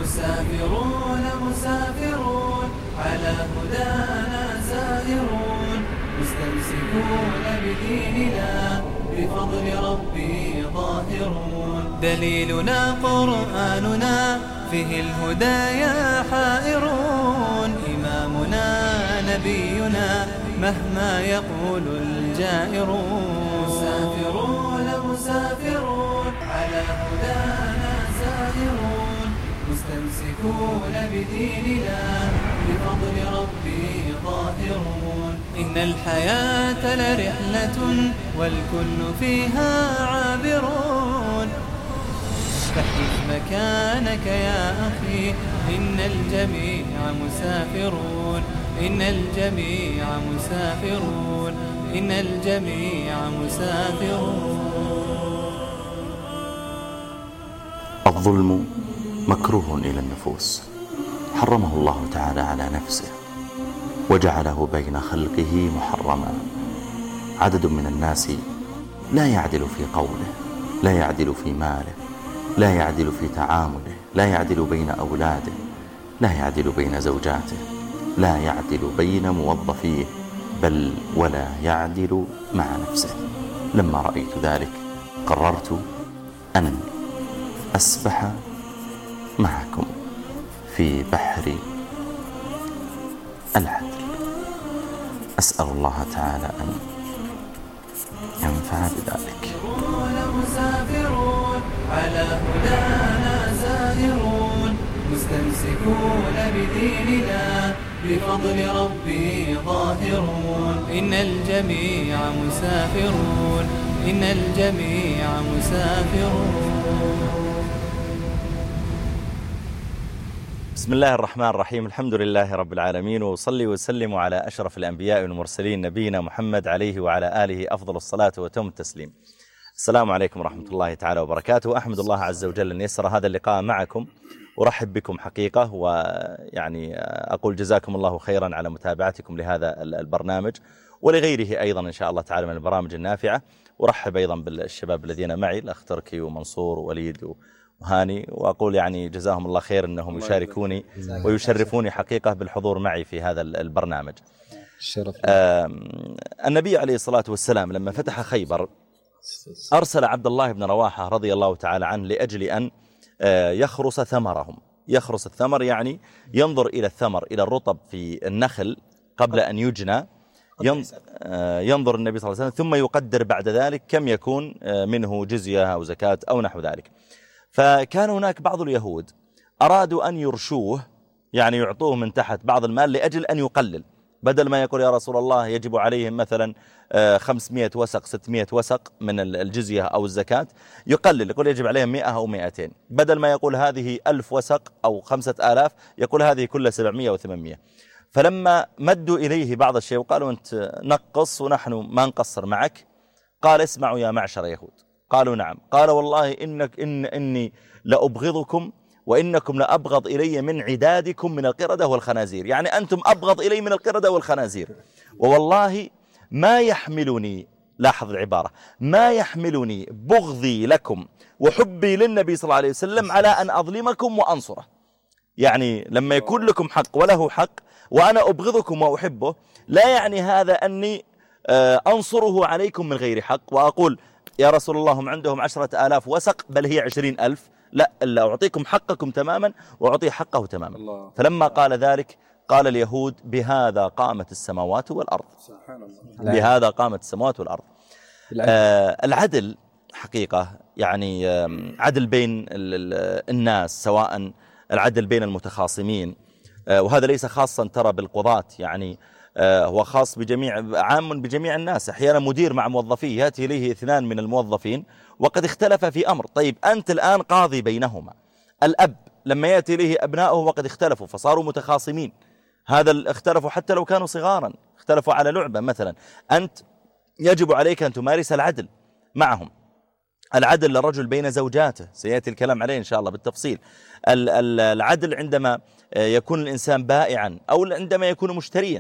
مسافرون مسافرون على هدانا سائرون مستمسكون بديننا بفضل ربي ظاهرون. دليلنا قرآننا فيه الهدايا حائرون. إمامنا نبينا مهما يقول الجائرون. مسافرون مسافرون على هدانا سائرون مستمسكون بديننا بفضل ربي ظاهرون. إن الحياة لرحلة والكل فيها عابرون. فاحجز مكانك يا أخي إن الجميع مسافرون. إن الجميع مسافرون. إن الجميع مسافرون. الظلم مكروه إلى النفوس، حرمه الله تعالى على نفسه وجعله بين خلقه محرما. عدد من الناس لا يعدل في قوله، لا يعدل في ماله، لا يعدل في تعامله، لا يعدل بين أولاده، لا يعدل بين زوجاته، لا يعدل بين موظفيه، بل ولا يعدل مع نفسه. لما رأيت ذلك قررت أن أسبح معكم في بحر العدل. أسأل الله تعالى أن ينفع بذلك. مسافرون على هدانا سائرون مستمسكون بديننا بفضل ربي ظاهرون. إن الجميع مسافرون. إن الجميع مسافرون. بسم الله الرحمن الرحيم. الحمد لله رب العالمين، وصلي وسلم على أشرف الأنبياء والمرسلين نبينا محمد عليه وعلى آله أفضل الصلاة وتم التسليم. السلام عليكم ورحمة الله تعالى وبركاته. أحمد الله عز وجل أن يسر هذا اللقاء معكم، ورحب بكم حقيقة، ويعني أقول جزاكم الله خيرا على متابعتكم لهذا البرنامج ولغيره أيضا إن شاء الله تعالى من البرامج النافعة. ورحب أيضا بالشباب الذين معي، الأخ تركي ومنصور ووليد وهاني، وأقول يعني جزاهم الله خير أنهم يشاركوني ويشرفوني حقيقة بالحضور معي في هذا البرنامج. النبي عليه الصلاة والسلام لما فتح خيبر أرسل عبد الله بن رواحة رضي الله تعالى عنه لأجل أن يخرس ثمرهم. يخرس الثمر يعني ينظر إلى الثمر، إلى الرطب في النخل قبل أن يجنى، ينظر النبي صلى الله عليه وسلم ثم يقدر بعد ذلك كم يكون منه جزية أو زكاة أو نحو ذلك. فكان هناك بعض اليهود أرادوا أن يرشوه، يعني يعطوه من تحت بعض المال لأجل أن يقلل، بدل ما يقول يا رسول الله يجب عليهم مثلا 500 وسق 600 وسق من الجزية أو الزكاة، يقلل يقول يجب عليهم 100 أو 200، بدل ما يقول هذه 1000 وسق أو 5000 يقول هذه كلها 700 و800. فلما مدوا إليه بعض الشيء وقالوا أنت نقص ونحن ما نقصر معك، قال اسمعوا يا معشر يهود. قالوا نعم. قال والله إني لأبغضكم وإنكم لأبغض إلي من عدادكم من القردة والخنازير، يعني أنتم أبغض إلي من القردة والخنازير، ووالله ما يحملني، لاحظ العبارة، ما يحملني بغضي لكم وحبي للنبي صلى الله عليه وسلم على أن أظلمكم وأنصره. يعني لما يكون لكم حق وله حق وأنا أبغضكم وأحبه، لا يعني هذا أني أنصره عليكم من غير حق وأقول يا رسول الله هم عندهم 10,000 وسق بل هي 20,000، لا إلا أعطيكم حقكم تماما وأعطي حقه تماما. فلما قال ذلك قال اليهود بهذا قامت السماوات والأرض. بهذا قامت السماوات والأرض. العدل حقيقة يعني عدل بين الناس، سواء العدل بين المتخاصمين، وهذا ليس خاصا ترى بالقضاة، يعني هو خاص عام بجميع الناس. أحيانا مدير مع موظفيه يأتي إليه 2 من الموظفين وقد اختلف في أمر، طيب أنت الآن قاضي بينهما. الأب لما يأتي إليه أبنائه وقد اختلفوا فصاروا متخاصمين، هذا اختلفوا حتى لو كانوا صغارا، اختلفوا على لعبة مثلا، أنت يجب عليك أن تمارس العدل معهم. العدل للرجل بين زوجاته سيأتي الكلام عليه إن شاء الله بالتفصيل. العدل عندما يكون الإنسان بائعا أو عندما يكون مشتريا،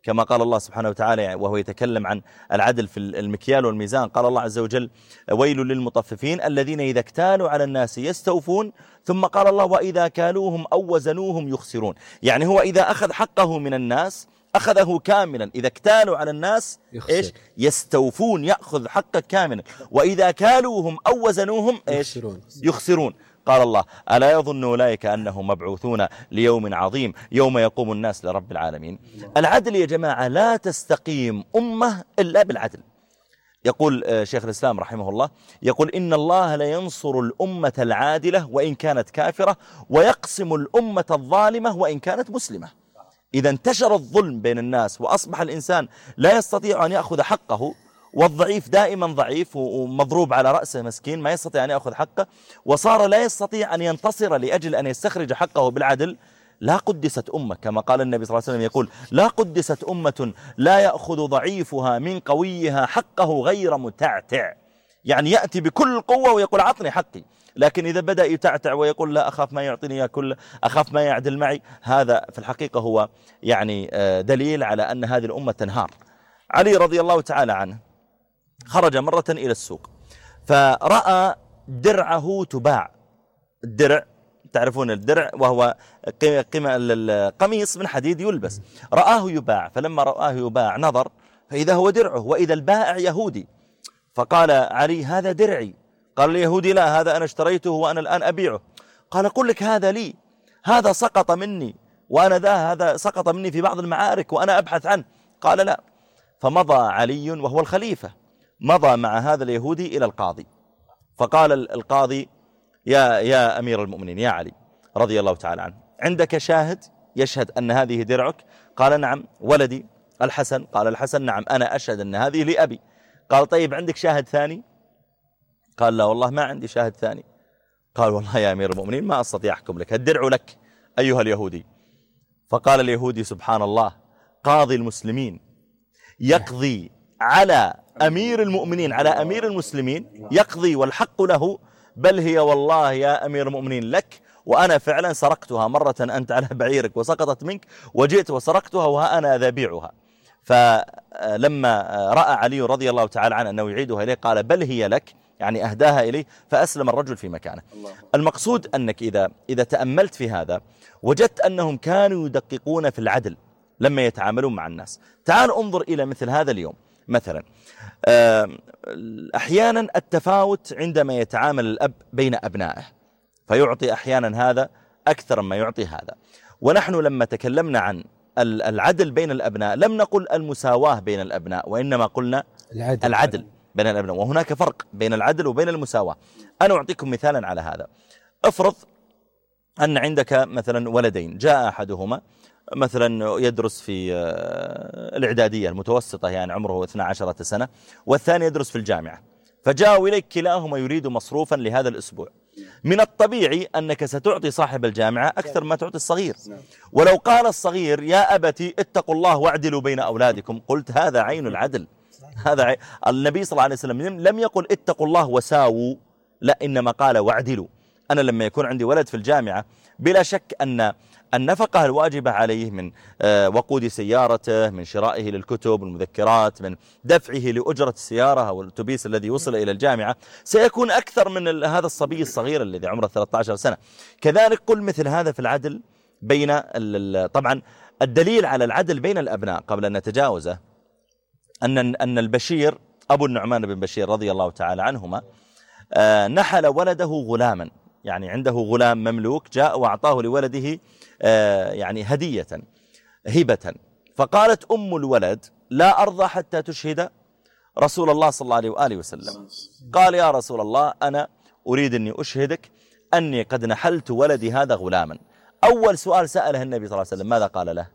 كما قال الله سبحانه وتعالى وهو يتكلم عن العدل في المكيال والميزان. قال الله عز وجل ويل للمطففين الذين إذا اكتالوا على الناس يستوفون. ثم قال الله وإذا كالوهم أو وزنوهم يخسرون. يعني هو إذا أخذ حقه من الناس أخذه كاملا. إذا اكتالوا على الناس إيش؟ يستوفون، يأخذ حقه كاملا. وإذا كالوهم أو وزنوهم إيش؟ يخسرون. قال الله ألا يظن أولئك أنهم مبعوثون ليوم عظيم يوم يقوم الناس لرب العالمين. العدل يا جماعة لا تستقيم أمة إلا بالعدل. يقول شيخ الإسلام رحمه الله يقول إن الله لينصر الأمة العادلة وإن كانت كافرة ويقسم الأمة الظالمة وإن كانت مسلمة. إذا انتشر الظلم بين الناس وأصبح الإنسان لا يستطيع أن يأخذ حقه، والضعيف دائما ضعيف ومضروب على رأسه مسكين ما يستطيع أن يأخذ حقه، وصار لا يستطيع أن ينتصر لأجل أن يستخرج حقه بالعدل، لا قدست أمة. كما قال النبي صلى الله عليه وسلم يقول لا قدست أمة لا يأخذ ضعيفها من قويها حقه غير متعتع. يعني يأتي بكل قوة ويقول عطني حقي، لكن إذا بدأ يتعتع ويقول لا أخاف ما يعطيني إياه كله، أخاف ما يعدل معي، هذا في الحقيقة هو يعني دليل على أن هذه الأمة تنهار. علي رضي الله تعالى عنه خرج مرة إلى السوق فرأى درعه تباع. الدرع تعرفون الدرع وهو قميص من حديد يلبس، رآه يباع. فلما رآه يباع نظر فإذا هو درعه وإذا البائع يهودي. فقال علي هذا درعي. قال اليهودي لا هذا أنا اشتريته وأنا الآن أبيعه. قال قل لك هذا لي، هذا سقط مني وأنا هذا سقط مني في بعض المعارك وأنا أبحث عنه. قال لا. فمضى علي وهو الخليفة، مضى مع هذا اليهودي إلى القاضي. فقال القاضي يا أمير المؤمنين يا علي رضي الله تعالى عنه عندك شاهد يشهد أن هذه درعك؟ قال نعم. ولدي الحسن؟ قال الحسن نعم أنا أشهد أن هذه لأبي. قال طيب عندك شاهد ثاني؟ قال لا والله ما عندي شاهد ثاني. قال والله يا أمير المؤمنين ما أستطيع أحكم لك، الدرع لك أيها اليهودي. فقال اليهودي سبحان الله قاضي المسلمين يقضي على أمير المؤمنين، على أمير المسلمين يقضي والحق له، بل هي والله يا أمير المؤمنين لك، وأنا فعلا سرقتها مرة أنت على بعيرك وسقطت منك وجئت وسرقتها وها أنا ذابيعها. فلما رأى علي رضي الله تعالى عنه أنه يعيدها إليه قال بل هي لك، يعني أهداها إليه، فأسلم الرجل في مكانه. المقصود أنك إذا تأملت في هذا وجدت أنهم كانوا يدققون في العدل لما يتعاملون مع الناس. تعال انظر إلى مثل هذا اليوم مثلا، أحيانا التفاوت عندما يتعامل الأب بين أبنائه فيعطي أحيانا هذا أكثر مما يعطي هذا. ونحن لما تكلمنا عن العدل بين الأبناء لم نقل المساواة بين الأبناء، وإنما قلنا العدل بين الأبناء، وهناك فرق بين العدل وبين المساواة. أنا أعطيكم مثالا على هذا. افرض أن عندك مثلا ولدين، جاء أحدهما مثلا يدرس في الإعدادية المتوسطة يعني عمره 12 سنة، والثاني يدرس في الجامعة، فجاءوا إليك كلاهما يريد مصروفا لهذا الأسبوع. من الطبيعي أنك ستعطي صاحب الجامعة أكثر ما تعطي الصغير. ولو قال الصغير يا أبتي اتقوا الله واعدلوا بين أولادكم، قلت هذا عين العدل. هذا النبي صلى الله عليه وسلم لم يقل اتقوا الله وساووا، لا إنما قال واعدلوا. أنا لما يكون عندي ولد في الجامعة بلا شك أن النفقة الواجبة عليه من وقود سيارته، من شرائه للكتب والمذكرات، من دفعه لأجرة السيارة أو الأتوبيس الذي وصل إلى الجامعة سيكون أكثر من هذا الصبي الصغير الذي عمره 13 سنة. كذلك قل مثل هذا في العدل بين طبعا الدليل على العدل بين الأبناء قبل أن نتجاوزه أن البشير أبو النعمان بن بشير رضي الله تعالى عنهما نحل ولده غلاما، يعني عنده غلام مملوك جاء وأعطاه لولده يعني هدية هبة. فقالت أم الولد لا أرضى حتى تشهد رسول الله صلى الله عليه وآله وسلم. قال يا رسول الله أنا أريد أني أشهدك أني قد نحلت ولدي هذا غلاما. أول سؤال سأله النبي صلى الله عليه وسلم ماذا قال له؟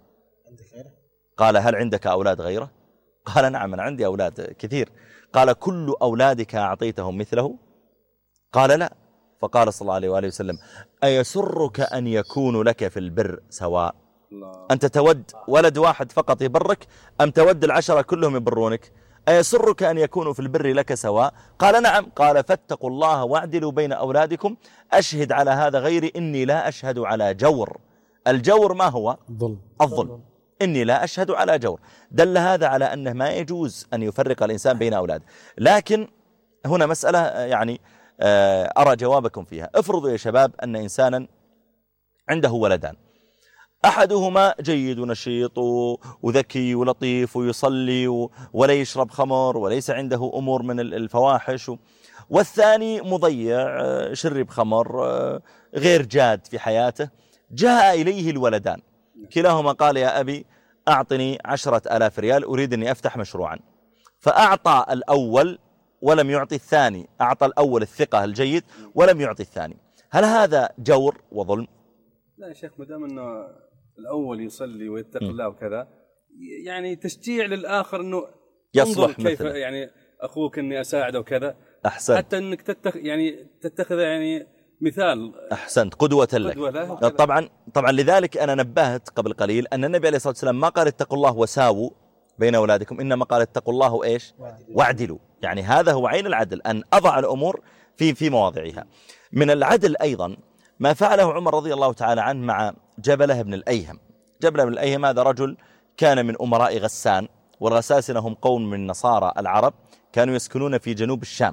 قال هل عندك أولاد غيره؟ قال نعم أنا عندي أولاد كثير. قال كل أولادك أعطيتهم مثله؟ قال لا. فقال صلى الله عليه وآله وسلم أيسرك أن يكون لك في البر سواء؟ أنت تود ولد واحد فقط يبرك أم تود 10 كلهم يبرونك؟ أيسرك أن يكونوا في البر لك سواء؟ قال نعم. قال فاتقوا الله واعدلوا بين أولادكم، أشهد على هذا غيري إني لا أشهد على جور. الجور ما هو؟ الظلم. إني لا أشهد على جور. دل هذا على أنه ما يجوز أن يفرق الإنسان بين أولاده. لكن هنا مسألة يعني أرى جوابكم فيها. افرضوا يا شباب أن إنسانا عنده ولدان، أحدهما جيد ونشيط وذكي ولطيف ويصلي ولا يشرب خمر وليس عنده أمور من الفواحش، والثاني مضيع، شرب خمر، غير جاد في حياته. جاء إليه الولدان، كلاهما قال يا أبي أعطني 10,000 ريال أريد أني أفتح مشروعا، فأعطى الأول ولم يعطي الثاني، أعطى الأول الثقة الجيد ولم يعطي الثاني. هل هذا جور وظلم؟ لا يا شيخ، مدام أنه الأول يصلي ويتقي الله وكذا، يعني تشجيع للآخر أنه يصلح كيف مثله. يعني أخوك أني أساعده وكذا. أحسنت. حتى أنك تتخذ يعني مثال. أحسنت، قدوة لك. طبعا لذلك أنا نبهت قبل قليل أن النبي عليه الصلاة والسلام ما قال اتقوا الله وساووا بين أولادكم، إنما قال اتقوا الله إيش؟ واعدلوا. يعني هذا هو عين العدل، أن أضع الأمور في مواضعها. من العدل أيضا ما فعله عمر رضي الله تعالى عنه مع جبلة بن الأيهم. جبلة بن الأيهم هذا رجل كان من أمراء غسان، والغساسنة هم قوم من نصارى العرب كانوا يسكنون في جنوب الشام.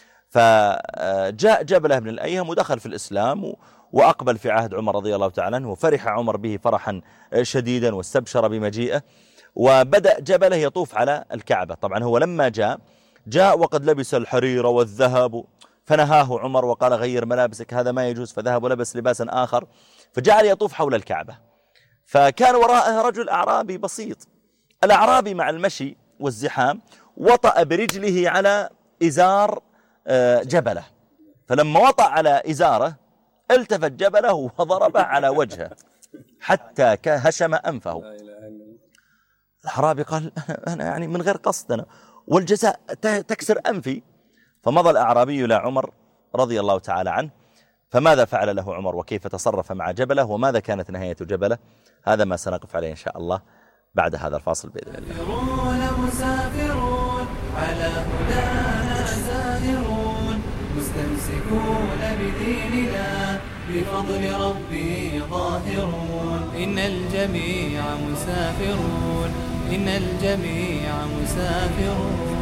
فجاء جبلة بن الأيهم ودخل في الإسلام وأقبل في عهد عمر رضي الله تعالى عنه، وفرح عمر به فرحا شديدا واستبشر بمجيئه. وبدأ جبلة يطوف على الكعبة. طبعا هو لما جاء وقد لبس الحرير والذهب، فنهاه عمر وقال غير ملابسك، هذا ما يجوز، فذهب ولبس لباسا آخر، فجعل يطوف حول الكعبة. فكان وراءه رجل أعرابي بسيط. الأعرابي مع المشي والزحام وطأ برجله على إزار جبلة، فلما وطأ على إزاره التفت جبله وضربه على وجهه حتى هشم أنفه. الأعرابي قال أنا يعني من غير قصد أنا، والجزاء تكسر أنفي. فمضى الأعرابي إلى عمر رضي الله تعالى عنه، فماذا فعل له عمر وكيف تصرف مع جبله وماذا كانت نهاية جبله؟ هذا ما سنقف عليه إن شاء الله بعد هذا الفاصل بإذن الله. مسافرون على هدانا زاهرون، مستمسكون بديننا بفضل ربي ظاهرون. إن الجميع مسافرون، إن الجميع مسافرون.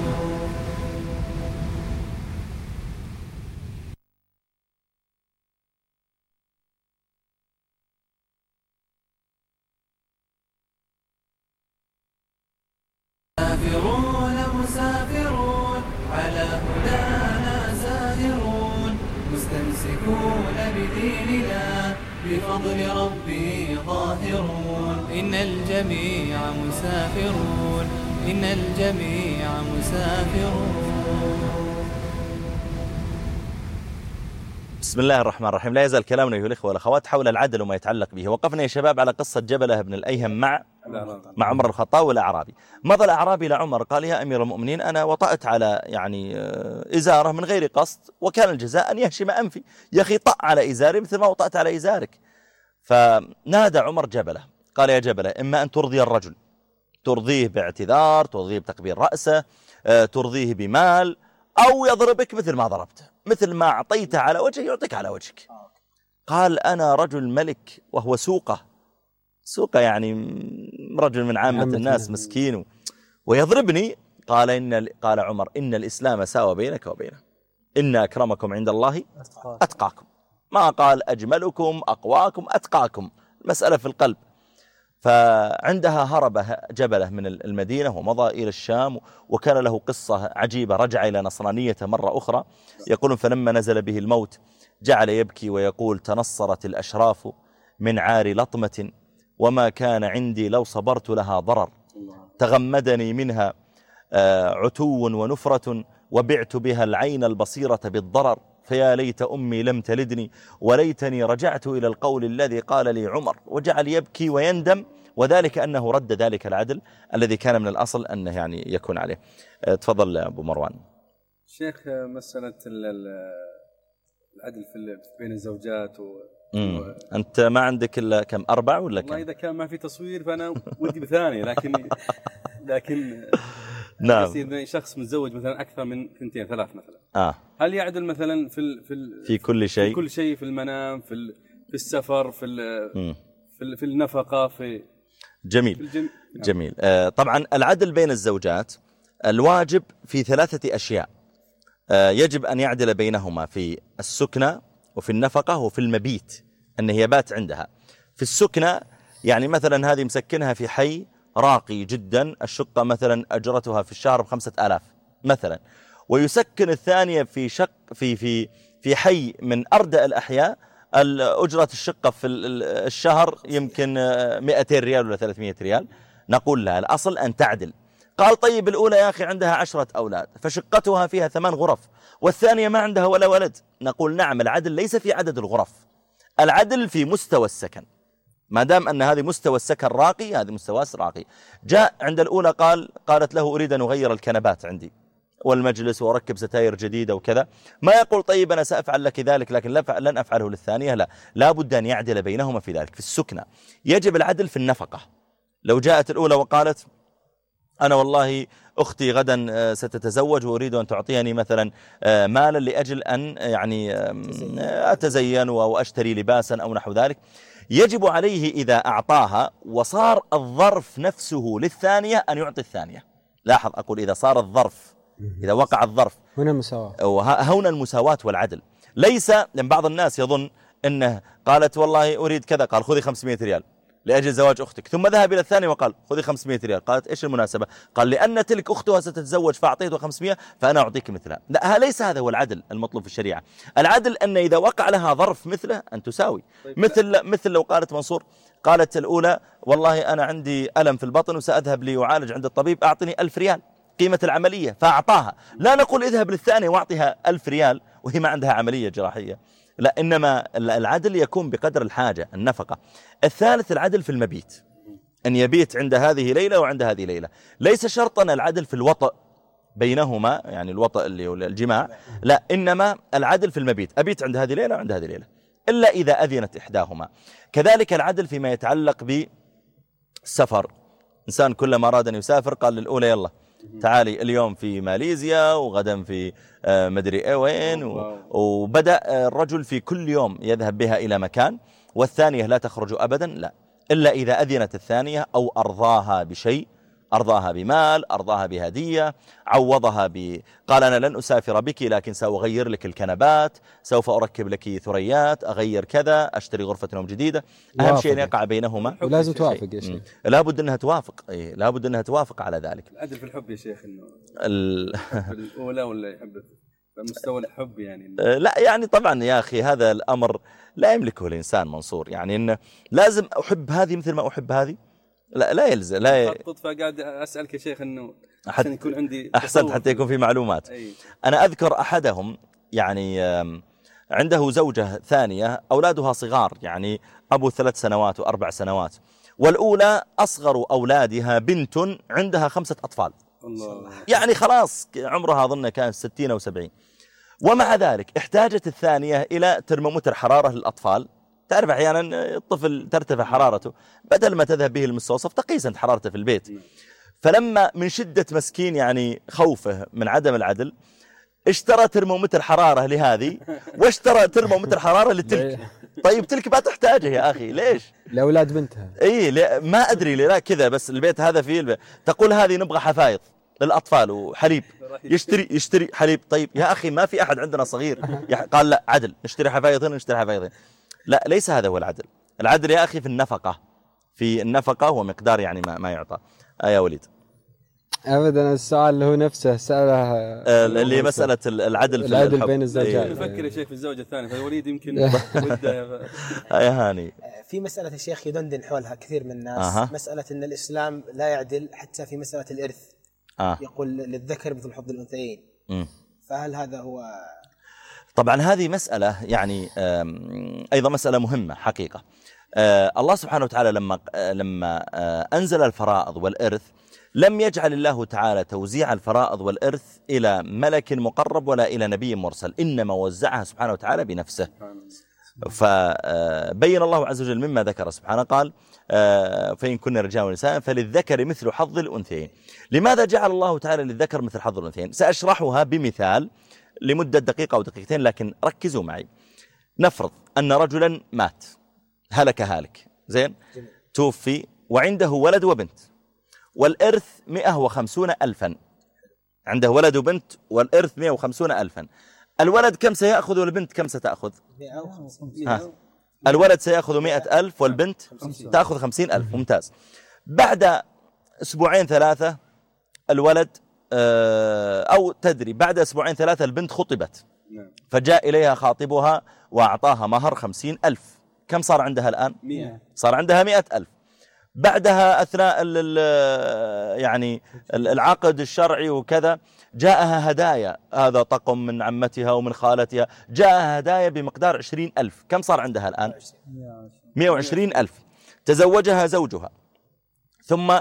مسافرون على هدانا زاهرون، مستمسكون بديننا بفضل ربي ظاهرون. إن الجميع مسافرون، إن الجميع مسافرون. بسم الله الرحمن الرحيم. لا يزال كلامنا أيها الإخوة والأخوات حول العدل وما يتعلق به. وقفنا يا شباب على قصة جبلة بن الأيهم مع عمر الخطاب والأعرابي. مضى الأعرابي إلى عمر قال يا أمير المؤمنين أنا وطأت على يعني إزاره من غير قصد، وكان الجزاء أن يهشم أنفي. يا أخي طأ على إزاري مثل ما وطأت على إزارك. فنادى عمر جبلة قال يا جبلة إما أن ترضي الرجل، ترضيه باعتذار، ترضيه بتقبيل رأسه، ترضيه بمال، أو يضربك مثل ما ضربته، مثل ما أعطيته على وجهه يعطيك على وجهك. قال أنا رجل ملك وهو سوقة يعني رجل من عامة الناس مسكين ويضربني. قال عمر إن الإسلام ساوى بينك وبينه، إن أكرمكم عند الله أتقاكم. ما قال أجملكم أقواكم أتقاكم، المسألة في القلب. فعندها هرب جبلة من المدينة ومضى إلى الشام، وكان له قصة عجيبة، رجع إلى نصرانية مرة أخرى. يقولون فلما نزل به الموت جعل يبكي ويقول تنصرت الأشراف من عار لطمة، وما كان عندي لو صبرت لها ضرر، تغمدني منها عتو ونفرة، وبعت بها العين البصيرة بالضرر، فيا ليت أمي لم تلدني، وليتني رجعت إلى القول الذي قال لي عمر. وجعل يبكي ويندم، وذلك أنه رد ذلك العدل الذي كان من الأصل أنه يعني يكون عليه. تفضل أبو مروان. شيخ، مسألة العدل بين الزوجات أنت ما عندك إلا كم 4 ولا كم؟ والله إذا كان ما في تصوير فأنا ودي بثانية، لكن نعم. شخص متزوج مثلا أكثر من 2 3 مثلا، هل يعدل مثلا في كل شيء؟ في كل شيء، في المنام، في السفر، في النفقة، في جميل. طبعا العدل بين الزوجات الواجب في 3 أشياء يجب أن يعدل بينهما في السكنة وفي النفقة وفي المبيت، أن هي بات عندها. في السكنة يعني مثلا هذه مسكنها في حي راقي جدا، الشقة مثلا أجرتها في الشهر ب5,000 مثلا، ويسكن الثانية في حي من أردأ الأحياء أجرة الشقة في الشهر يمكن 200 ريال ولا 300 ريال. نقول لها الأصل أن تعدل. قال طيب الأولى يا أخي عندها 10 أولاد فشقتها فيها 8 غرف والثانية ما عندها ولا ولد. نقول نعم، العدل ليس في عدد الغرف، العدل في مستوى السكن. ما دام أن هذه مستوى السكن راقي، هذه مستوى راقي. جاء عند الأولى قالت له أريد أن أغير الكنبات عندي والمجلس وأركب ستاير جديدة وكذا، ما يقول طيب أنا سأفعل لك ذلك لكن لن أفعله للثانية، لا بد أن يعدل بينهما في ذلك. في السكنة يجب العدل. في النفقة لو جاءت الأولى وقالت أنا والله أختي غدا ستتزوج وأريد أن تعطيني مثلا مالا لأجل أن يعني أتزين وأشتري لباسا أو نحو ذلك، يجب عليه إذا أعطاها وصار الظرف نفسه للثانية أن يعطي الثانية. لاحظ أقول إذا صار الظرف، إذا وقع الظرف هنا المساواة والعدل. ليس لأن بعض الناس يظن أنه قالت والله أريد كذا، قال خذي 500 ريال لأجل زواج أختك، ثم ذهب إلى الثاني وقال خذي 500 ريال. قالت إيش المناسبة؟ قال لأن تلك أختها ستتزوج فأعطيته 500 فأنا أعطيك مثلها. لا، ليس هذا هو العدل المطلوب في الشريعة. العدل أن إذا وقع لها ظرف مثله أن تساوي. مثل لو قالت منصور، قالت الأولى والله أنا عندي ألم في البطن وسأذهب ليعالج عند الطبيب، أعطني 1000 ريال قيمة العملية، فأعطاها. لا نقول اذهب للثانية واعطيها 1000 ريال وهي ما عندها عملية جراحية، لا، إنما العدل يكون بقدر الحاجة، النفقة. الثالث العدل في المبيت، أن يبيت عند هذه ليلة وعند هذه ليلة. ليس شرطا العدل في الوطأ بينهما، يعني الوطأ اللي هو الجماع، لا، إنما العدل في المبيت، أبيت عند هذه ليلة وعند هذه ليلة، إلا إذا أذنت إحداهما. كذلك العدل فيما يتعلق بالسفر، إنسان كلما أراد أن يسافر قال للأولى يلا تعالي اليوم في ماليزيا وغدا في مدري ايه وين، وبدأ الرجل في كل يوم يذهب بها إلى مكان، والثانية لا تخرج أبدا، لا، إلا إذا أذنت الثانية أو أرضاها بشيء، أرضاها بمال، أرضاها بهدية، عوضها قال أنا لن أسافر بك لكن سأغير لك الكنبات، سوف أركب لك ثريات، أغير كذا، أشتري غرفة نوم جديدة. أهم شيء أن يقع بينهما، ولازم توافق يا شيخ، لابد أنها توافق، لابد أنها توافق على ذلك. العدل في الحب يا شيخ، إنه الأولى ولا يحب مستوى الحب يعني. لا يعني طبعا يا أخي هذا الأمر لا يملكه الإنسان منصور، يعني إنه لازم أحب هذه مثل ما أحب هذه، لا يلزم، لا فقاعد أسألك يا شيخ إنه عشان يكون عندي أحسنت حتى يكون في معلومات. أنا أذكر أحدهم يعني عنده زوجة ثانية أولادها صغار، يعني أبو 3 سنوات و4 سنوات، والأولى أصغر أولادها بنت عندها 5 أطفال، الله. يعني خلاص عمرها أظن كان 60 أو 70، ومع ذلك احتاجت الثانية إلى ترمومتر حرارة للأطفال. تعرف أحيانا الطفل ترتفع حرارته، بدل ما تذهب به المستوصف تقيس أنت حرارته في البيت. فلما من شدة مسكين يعني خوفه من عدم العدل اشترى ترمومتر حرارة لهذه واشترى ترمومتر حرارة لتلك. طيب تلك ما تحتاجه يا أخي، ليش؟ لأولاد بنتها. ما أدري لا كذا، بس البيت هذا فيه تقول هذه نبغى حفايض للأطفال وحليب، يشتري حليب. طيب يا أخي ما في أحد عندنا صغير، قال لا عدل، نشتري حفايض هنا نشتري حفايض هنا. لا، ليس هذا هو العدل. العدل يا أخي في النفقة ومقدار يعني ما يعطى. يا وليد أبدا السؤال اللي هو نفسه سأله اللي مسألة العدل بين الزوجات. نفكر يا شيخ في الزوجة الثانية، فالوليد يمكن وده يا هاني. في مسألة الشيخ يدندن حولها كثير من الناس، مسألة أن الإسلام لا يعدل حتى في مسألة الإرث. يقول للذكر مثل حظ الأنثيين. فهل هذا هو؟ طبعا هذه مسألة يعني أيضا مسألة مهمة حقيقة. الله سبحانه وتعالى لما أنزل الفرائض والإرث لم يجعل الله تعالى توزيع الفرائض والإرث إلى ملك مقرب ولا إلى نبي مرسل، إنما وزعها سبحانه وتعالى بنفسه. فبين الله عز وجل مما ذكر سبحانه قال فإن كن رجال ونساء فللذكر مثل حظ الأنثيين. لماذا جعل الله تعالى للذكر مثل حظ الأنثيين؟ سأشرحها بمثال لمدة دقيقة أو دقيقتين، لكن ركزوا معي. نفرض أن رجلا مات، هلك زين، توفي وعنده ولد وبنت، والإرث 150,000. عنده ولد وبنت والإرث 150,000. الولد كم سيأخذ والبنت كم ستأخذ؟ 150. الولد سيأخذ 100,000 والبنت تأخذ 50,000. ممتاز. بعد أسبوعين 3 الولد أو تدري بعد أسبوعين 3 البنت خطبت، فجاء إليها خاطبها وأعطاها مهر 50,000. كم صار عندها الآن؟ 100. صار عندها 100,000. بعدها أثناء يعني العقد الشرعي وكذا جاءها هدايا، هذا طقم من عمتها ومن خالتها، جاءها هدايا بمقدار 20,000. كم صار عندها الآن؟ 120,000. تزوجها زوجها ثم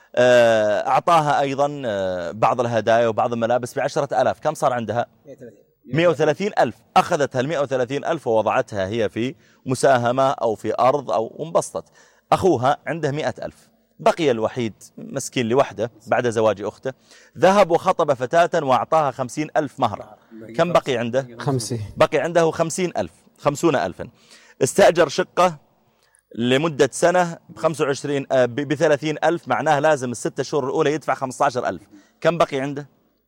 أعطاها أيضا بعض الهدايا وبعض الملابس ب10,000. كم صار عندها؟ 130,000. أخذتها 130,000 ووضعتها هي في مساهمة أو في أرض أو انبسطت. أخوها عنده 100,000، بقي الوحيد مسكين لوحده بعد زواج أخته، ذهب وخطب فتاة وأعطاها 50,000 مهرا. كم بقي عنده؟ 50. بقي عنده 50,000. استأجر شقة لمدة سنة ب30,000، معناه لازم ال6 شهور الأولى يدفع 15,000. كم بقي عنده؟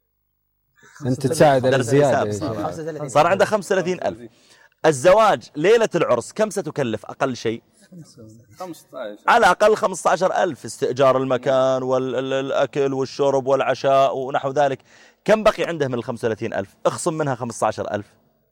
أنت تساعد على الزيادة. صار عنده 35,000. الزواج ليلة العرس كم ستكلف أقل شيء؟ 15 على أقل 15,000. استئجار المكان والأكل والشرب والعشاء ونحو ذلك. كم بقي عنده من 35,000؟ اخصم منها 15,000،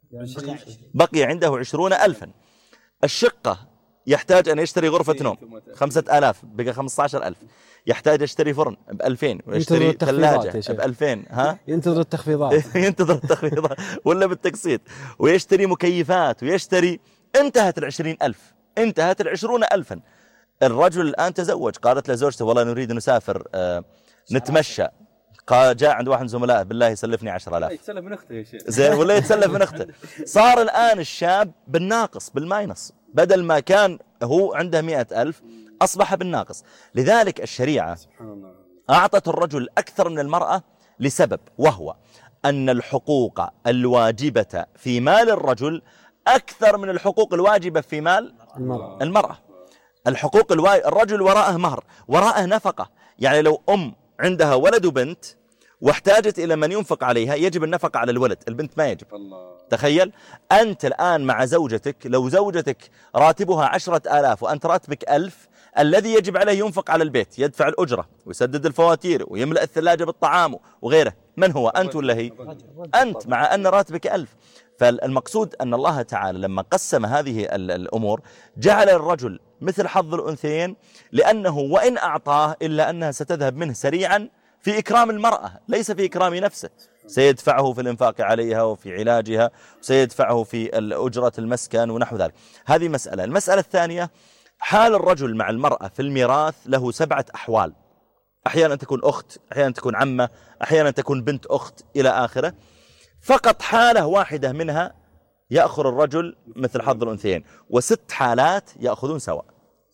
بقي عنده 20,000. الشقة يحتاج أن يشتري غرفة نوم 5,000، بقى 15,000. يحتاج يشتري فرن ب2000 ويشتري ثلاجة ب2000. ها؟ ينتظر التخفيضات. ينتظر التخفيضات ولا بالتقسيط، ويشتري مكيفات ويشتري. انتهت 20,000، انتهت 20,000. الرجل الآن تزوج، قالت له زوجته والله نريد نسافر نتمشى. قال جاء عند واحد من زملائه بالله يسلفني 10,000. يتسلف من أخته يا شيخ. زين ولا يتسلف من أخته. صار الآن الشاب بالناقص بالماينص، بدل ما كان هو عنده 100,000 أصبح بالناقص. لذلك الشريعة أعطت الرجل أكثر من المرأة لسبب، وهو أن الحقوق الواجبة في مال الرجل أكثر من الحقوق الواجبة في مال المرأة. الحقوق الرجل وراءه مهر، وراءه نفقة. يعني لو عندها ولد وبنت واحتاجت إلى من ينفق عليها يجب النفقة على الولد، البنت ما يجب. تخيل أنت الآن مع زوجتك، لو زوجتك راتبها 10,000 وأنت راتبك 1000، الذي يجب عليه ينفق على البيت، يدفع الأجرة ويسدد الفواتير ويملأ الثلاجة بالطعام وغيره. من هو؟ أنت ولا هي؟ أنت، مع أن راتبك 1000. فالمقصود أن الله تعالى لما قسم هذه الأمور جعل الرجل مثل حظ الأنثيين، لأنه وإن أعطاه إلا أنها ستذهب منه سريعا في إكرام المرأة، ليس في إكرام نفسه. سيدفعه في الإنفاق عليها وفي علاجها، وسيدفعه في أجرة المسكن ونحو ذلك. هذه مسألة. المسألة الثانية، حال الرجل مع المرأة في الميراث له 7 أحوال. أحيانا تكون أخت، أحيانا تكون عمة، أحيانا تكون بنت أخت إلى آخره. فقط حالة واحدة منها يأخذ الرجل مثل حظ الأنثيين، و6 حالات يأخذون سواء.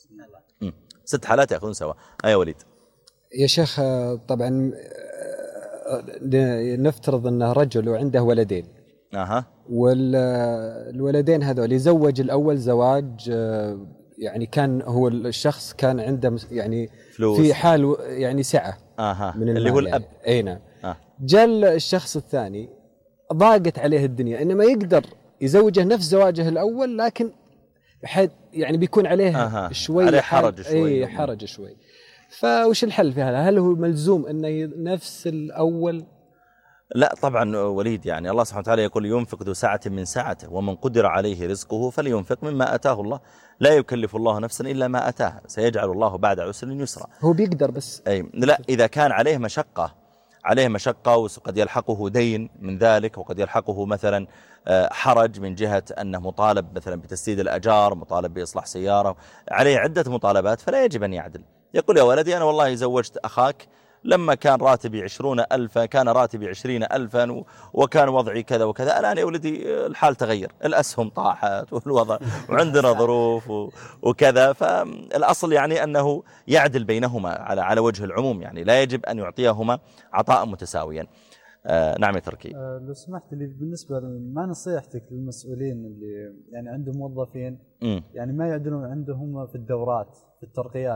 6 حالات يأخذون سواء. أي وليد يا شيخ، طبعا نفترض أنه رجل وعنده ولدين. والولدين هذول يزوج الأول زواج يعني كان هو الشخص كان عنده يعني فلوس، في حال يعني سعة من اللي هو الأب. يعني. أي نعم. جاء الشخص الثاني ضاقت عليه الدنيا، إنما يقدر يزوجه نفس زواجه الأول، لكن يعني بيكون عليه شوي عليه حرج شوي. حرج شوي. فوش الحل في هذا؟ هل هو ملزوم أنه نفس الأول؟ لا طبعا وليد، يعني الله سبحانه وتعالى يقول ينفق ذو سعة من سعته ومن قدر عليه رزقه فلينفق مما أتاه الله، لا يكلف الله نفسا إلا ما أتاه، سيجعل الله بعد عسر يسرا. هو بيقدر بس لا، إذا كان عليه مشقة وقد يلحقه دين من ذلك، وقد يلحقه مثلا حرج من جهة أنه مطالب مثلا بتسديد الأجار، مطالب بإصلاح سيارة، عليه عدة مطالبات، فلا يجب أن يعدل. يقول يا ولدي أنا والله زوجت أخاك لما كان راتبي 20,000 كان راتبي 20,000 وكان وضعي كذا وكذا، الآن يا ولدي الحال تغير، الأسهم طاحت والوضع وعندنا ظروف وكذا. فالأصل يعني أنه يعدل بينهما على وجه العموم، يعني لا يجب أن يعطيهما عطاء متساويا. نعم يا تركي. لو سمحت لي، بالنسبة ما نصيحتك للمسؤولين اللي يعني عندهم موظفين يعني ما يعدلون عندهم في الدورات في الترقيات،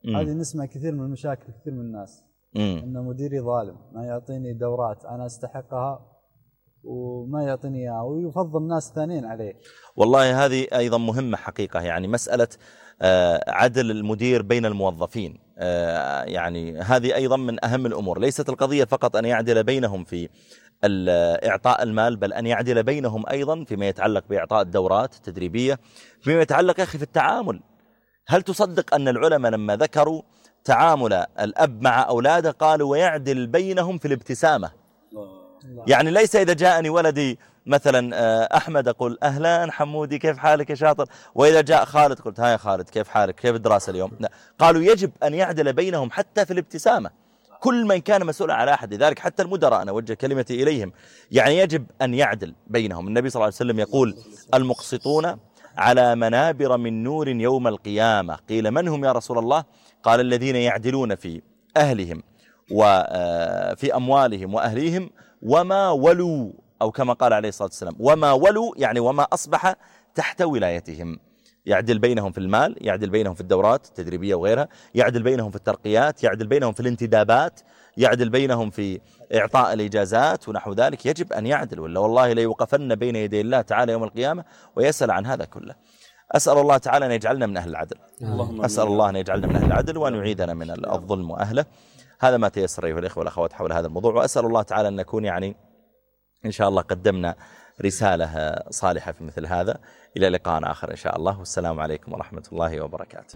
هذه نسمع كثير من المشاكل كثير من الناس أن مديري ظالم، ما يعطيني دورات أنا أستحقها وما يعطيني إياها، ويفضل ناس ثانيين عليه. والله هذه أيضا مهمة حقيقة، يعني مسألة عدل المدير بين الموظفين، يعني هذه أيضا من أهم الأمور. ليست القضية فقط أن يعدل بينهم في إعطاء المال، بل أن يعدل بينهم أيضا فيما يتعلق بإعطاء الدورات التدريبية، فيما يتعلق يا أخي في التعامل. هل تصدق أن العلماء لما ذكروا تعامل الأب مع أولاده قالوا ويعدل بينهم في الابتسامة؟ يعني ليس إذا جاءني ولدي مثلا أحمد أقول أهلا حمودي كيف حالك يا شاطر، وإذا جاء خالد قلت ها يا خالد كيف حالك كيف الدراسة اليوم. لا. قالوا يجب أن يعدل بينهم حتى في الابتسامة، كل من كان مسؤولا على أحد، لذلك حتى المدراء أنا أوجه كلمتي إليهم، يعني يجب أن يعدل بينهم. النبي صلى الله عليه وسلم يقول المقسطون على منابر من نور يوم القيامة. قيل من هم يا رسول الله؟ قال الذين يعدلون في أهلهم وفي أموالهم وأهليهم وما ولوا، أو كما قال عليه الصلاة والسلام وما ولوا، يعني وما أصبح تحت ولايتهم. يعدل بينهم في المال، يعدل بينهم في الدورات التدريبية وغيرها، يعدل بينهم في الترقيات، يعدل بينهم في الانتدابات، يعدل بينهم في إعطاء الإجازات ونحو ذلك. يجب أن يعدل، ولا والله ليوقفن بين يدي الله تعالى يوم القيامة ويسأل عن هذا كله. أسأل الله تعالى أن يجعلنا من أهل العدل، أسأل الله أن يجعلنا من أهل العدل وأن يعيذنا من الظلم وأهله. هذا ما تيسر أيها الإخوة والأخوات حول هذا الموضوع، وأسأل الله تعالى أن نكون يعني إن شاء الله قدمنا رسالة صالحة في مثل هذا. إلى لقاء آخر إن شاء الله، والسلام عليكم ورحمة الله وبركاته.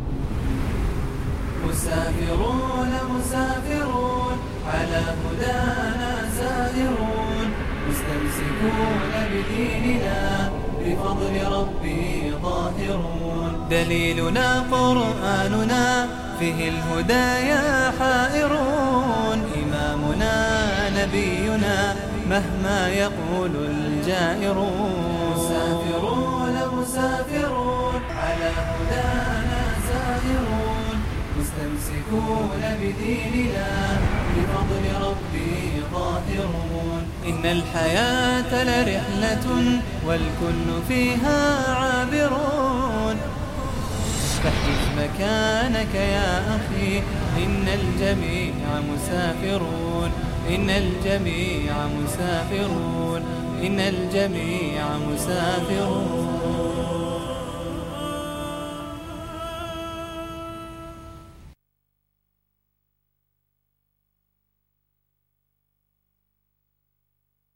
مسافرون مسافرون على هدانا سائرون، مستمسكون بديننا بفضل ربي ظاهرون. دليلنا قرآننا فيه الهدايا حائرون، إمامنا نبينا مهما يقول الجائرون. مسافرون مسافرون على هدانا سائرون، مستمسكون بديننا بفضل ربي ظاهرون. إن الحياة لرحلة والكل فيها عابرون، فاحجز مكانك يا أخي، إن الجميع مسافرون، إن الجميع مسافرون، إن الجميع مسافرون.